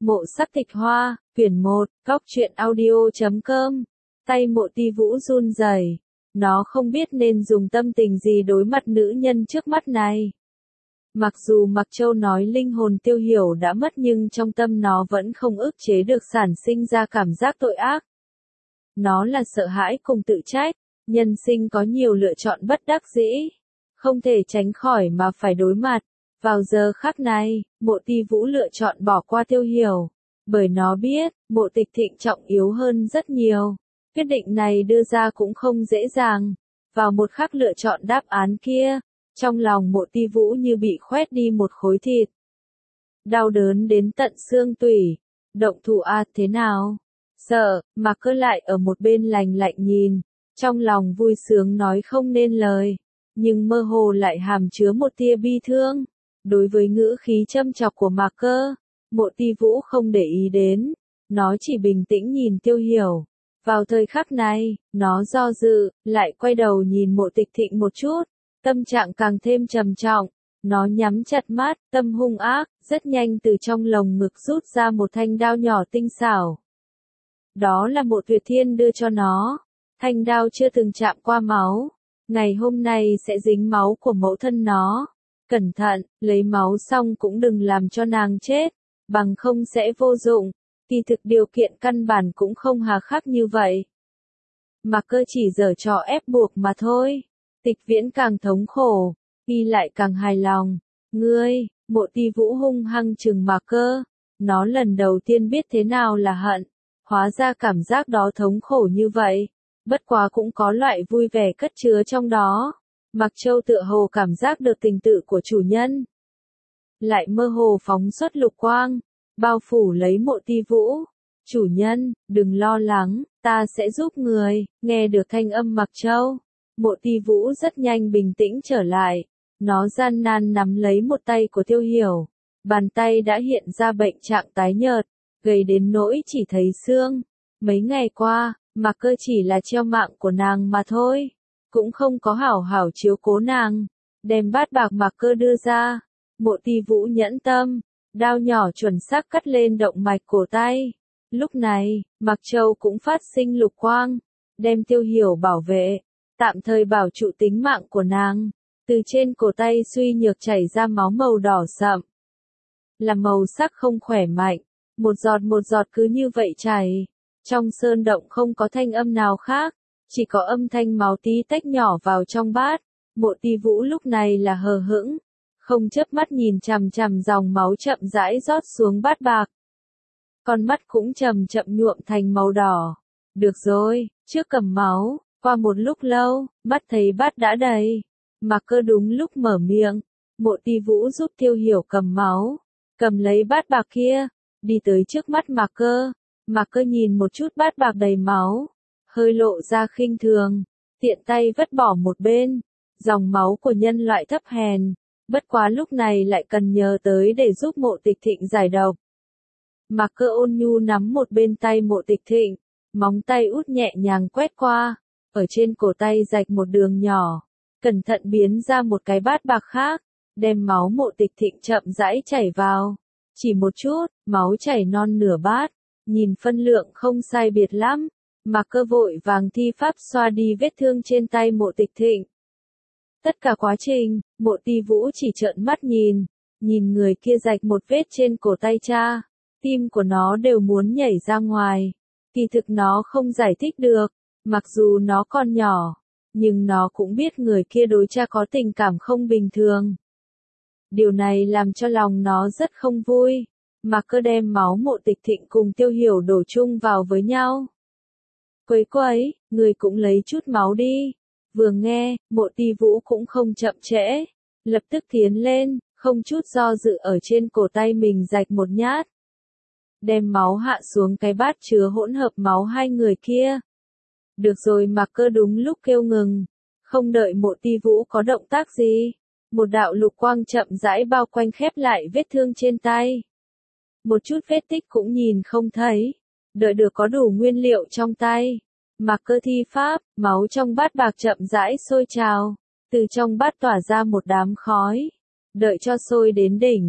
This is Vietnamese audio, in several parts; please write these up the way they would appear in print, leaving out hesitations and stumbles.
Mộ sắc tịch hoa, quyển 1, góc truyện audio.com. Tay Mộ Ti Vũ run rẩy, nó không biết nên dùng tâm tình gì đối mặt nữ nhân trước mắt này. Mặc dù Mặc Châu nói linh hồn Tiêu Hiểu đã mất nhưng trong tâm nó vẫn không ức chế được sản sinh ra cảm giác tội ác. Nó là sợ hãi cùng tự trách, nhân sinh có nhiều lựa chọn bất đắc dĩ, không thể tránh khỏi mà phải đối mặt. Vào giờ khắc này, Mộ Ti Vũ lựa chọn bỏ qua Tiêu Hiểu, bởi nó biết, Mộ Tịch Thịnh trọng yếu hơn rất nhiều. Quyết định này đưa ra cũng không dễ dàng. Vào một khắc lựa chọn đáp án kia, trong lòng Mộ Ti Vũ như bị khoét đi một khối thịt. Đau đớn đến tận xương tủy. Động thủ thế nào? Sợ, mà cơ lại ở một bên lạnh lạnh nhìn, trong lòng vui sướng nói không nên lời, nhưng mơ hồ lại hàm chứa một tia bi thương. Đối với ngữ khí châm chọc của Mạc Cơ, Mộ Ti Vũ không để ý đến, nó chỉ bình tĩnh nhìn Tiêu Hiểu. Vào thời khắc này, nó do dự, lại quay đầu nhìn Mộ Tịch Thịnh một chút, tâm trạng càng thêm trầm trọng. Nó nhắm chặt mắt, tâm hung ác, rất nhanh từ trong lồng ngực rút ra một thanh đao nhỏ tinh xảo. Đó là Mộ Tuyệt Thiên đưa cho nó. Thanh đao chưa từng chạm qua máu, ngày hôm nay sẽ dính máu của mẫu thân nó. Cẩn thận, lấy máu xong cũng đừng làm cho nàng chết, bằng không sẽ vô dụng. Kỳ thực điều kiện căn bản cũng không hà khắc như vậy. Mạc Cơ chỉ giở trò ép buộc mà thôi. Tịch Viễn càng thống khổ, y lại càng hài lòng. Ngươi, Mộ Ti Vũ hung hăng trừng Mạc Cơ. Nó lần đầu tiên biết thế nào là hận. Hóa ra cảm giác đó thống khổ như vậy. Bất quá cũng có loại vui vẻ cất chứa trong đó. Mặc Châu tựa hồ cảm giác được tình tự của chủ nhân. Lại mơ hồ phóng xuất lục quang, bao phủ lấy Mộ Ti Vũ. Chủ nhân, đừng lo lắng, ta sẽ giúp người. Nghe được thanh âm Mặc Châu, Mộ Ti Vũ rất nhanh bình tĩnh trở lại. Nó gian nan nắm lấy một tay của Tiêu Hiểu. Bàn tay đã hiện ra bệnh trạng tái nhợt, gầy đến nỗi chỉ thấy xương. Mấy ngày qua, Mạc Cơ chỉ là treo mạng của nàng mà thôi, cũng không có hảo hảo chiếu cố nàng. Đem bát bạc Mạc Cơ đưa ra, Mộ Ti Vũ nhẫn tâm, đao nhỏ chuẩn xác cắt lên động mạch cổ tay. Lúc này, Mặc Châu cũng phát sinh lục quang, đem Tiêu Hiểu bảo vệ, tạm thời bảo trụ tính mạng của nàng. Từ trên cổ tay suy nhược chảy ra máu màu đỏ sậm, là màu sắc không khỏe mạnh, một giọt cứ như vậy chảy. Trong sơn động không có thanh âm nào khác, chỉ có âm thanh máu tí tách nhỏ vào trong bát. Mộ Ti Vũ lúc này là hờ hững, không chớp mắt nhìn chằm chằm dòng máu chậm rãi rót xuống bát bạc. Con mắt cũng chậm chậm nhuộm thành màu đỏ. Được rồi, trước cầm máu. Qua một lúc lâu, mắt thấy bát đã đầy. Mạc Cơ đúng lúc mở miệng. Mộ Ti Vũ giúp Tiêu Hiểu cầm máu, cầm lấy bát bạc kia, đi tới trước mắt Mạc Cơ. Mạc Cơ nhìn một chút bát bạc đầy máu, hơi lộ ra khinh thường, tiện tay vứt bỏ một bên. Dòng máu của nhân loại thấp hèn, bất quá lúc này lại cần nhờ tới để giúp Mộ Tịch Thịnh giải độc. Mạc Cơ ôn nhu nắm một bên tay Mộ Tịch Thịnh, móng tay út nhẹ nhàng quét qua, ở trên cổ tay rạch một đường nhỏ, cẩn thận biến ra một cái bát bạc khác, đem máu Mộ Tịch Thịnh chậm rãi chảy vào. Chỉ một chút, máu chảy non nửa bát, nhìn phân lượng không sai biệt lắm. Mạc Cơ vội vàng thi pháp xoa đi vết thương trên tay Mộ Tịch Thịnh. Tất cả quá trình, Mộ Ti Vũ chỉ trợn mắt nhìn người kia rạch một vết trên cổ tay cha, tim của nó đều muốn nhảy ra ngoài. Kỳ thực nó không giải thích được, mặc dù nó còn nhỏ, nhưng nó cũng biết người kia đối cha có tình cảm không bình thường. Điều này làm cho lòng nó rất không vui. Mạc Cơ đem máu Mộ Tịch Thịnh cùng Tiêu Hiểu đổ chung vào với nhau. Quấy, người cũng lấy chút máu đi. Vừa nghe, Mộ Ti Vũ cũng không chậm trễ, lập tức tiến lên, không chút do dự ở trên cổ tay mình rạch một nhát. Đem máu hạ xuống cái bát chứa hỗn hợp máu hai người kia. Được rồi, Mạc Cơ đúng lúc kêu ngừng, không đợi Mộ Ti Vũ có động tác gì. Một đạo lục quang chậm rãi bao quanh khép lại vết thương trên tay. Một chút vết tích cũng nhìn không thấy. Đợi được có đủ nguyên liệu trong tay, Mạc Cơ thi pháp, máu trong bát bạc chậm rãi sôi trào. Từ trong bát tỏa ra một đám khói. Đợi cho sôi đến đỉnh,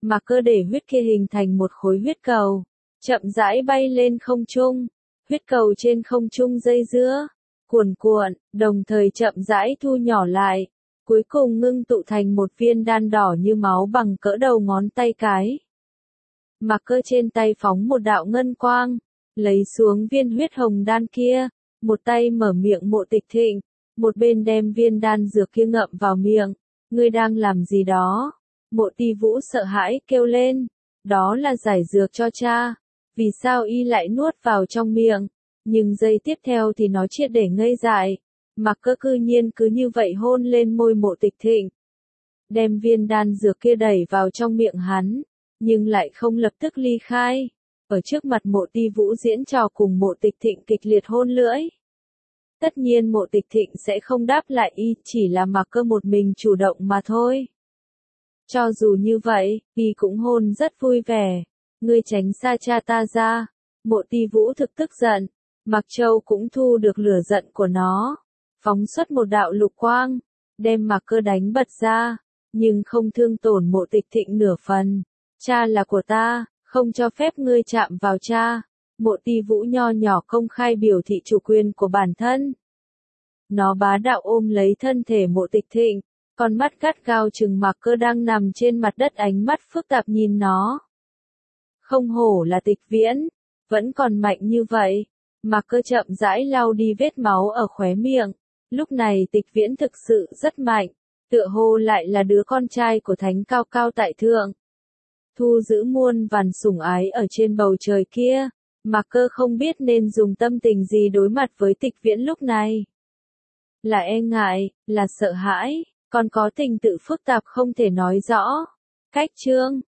mà cơ để huyết kia hình thành một khối huyết cầu, chậm rãi bay lên không trung. Huyết cầu trên không trung dây dưa, cuồn cuộn, đồng thời chậm rãi thu nhỏ lại, cuối cùng ngưng tụ thành một viên đan đỏ như máu bằng cỡ đầu ngón tay cái. Mà cơ trên tay phóng một đạo ngân quang, lấy xuống viên huyết hồng đan kia, một tay mở miệng Mộ Tịch Thịnh, một bên đem viên đan dược kia ngậm vào miệng. Ngươi đang làm gì đó? Mộ Ti Vũ sợ hãi kêu lên, đó là giải dược cho cha, vì sao y lại nuốt vào trong miệng? Nhưng giây tiếp theo thì nó triệt để ngây dại, Mặc Cơ cư nhiên cứ như vậy hôn lên môi Mộ Tịch Thịnh, đem viên đan dược kia đẩy vào trong miệng hắn, nhưng lại không lập tức ly khai. Ở trước mặt Mộ Ti Vũ diễn trò cùng Mộ Tịch Thịnh kịch liệt hôn lưỡi. Tất nhiên Mộ Tịch Thịnh sẽ không đáp lại y, chỉ là Mặc Cơ một mình chủ động mà thôi. Cho dù như vậy, y cũng hôn rất vui vẻ. Ngươi tránh xa cha ta ra. Mộ Ti Vũ thực tức giận. Mặc Châu cũng thu được lửa giận của nó, phóng xuất một đạo lục quang, đem Mặc Cơ đánh bật ra, nhưng không thương tổn Mộ Tịch Thịnh nửa phần. Cha là của ta, không cho phép ngươi chạm vào cha. Mộ Ti Vũ nho nhỏ công khai biểu thị chủ quyền của bản thân. Nó bá đạo ôm lấy thân thể Mộ Tịch Thịnh, con mắt gắt gao trừng Mặc Cơ đang nằm trên mặt đất, ánh mắt phức tạp nhìn nó. Không hổ là Tịch Viễn, vẫn còn mạnh như vậy. Mặc Cơ chậm rãi lau đi vết máu ở khóe miệng. Lúc này Tịch Viễn thực sự rất mạnh, tựa hồ lại là đứa con trai của Thánh cao cao tại thượng. Thu giữ muôn vàn sủng ái ở trên bầu trời kia, Mặc Cơ không biết nên dùng tâm tình gì đối mặt với Tịch Viễn lúc này. Là e ngại, là sợ hãi, còn có tình tự phức tạp không thể nói rõ. Cách chương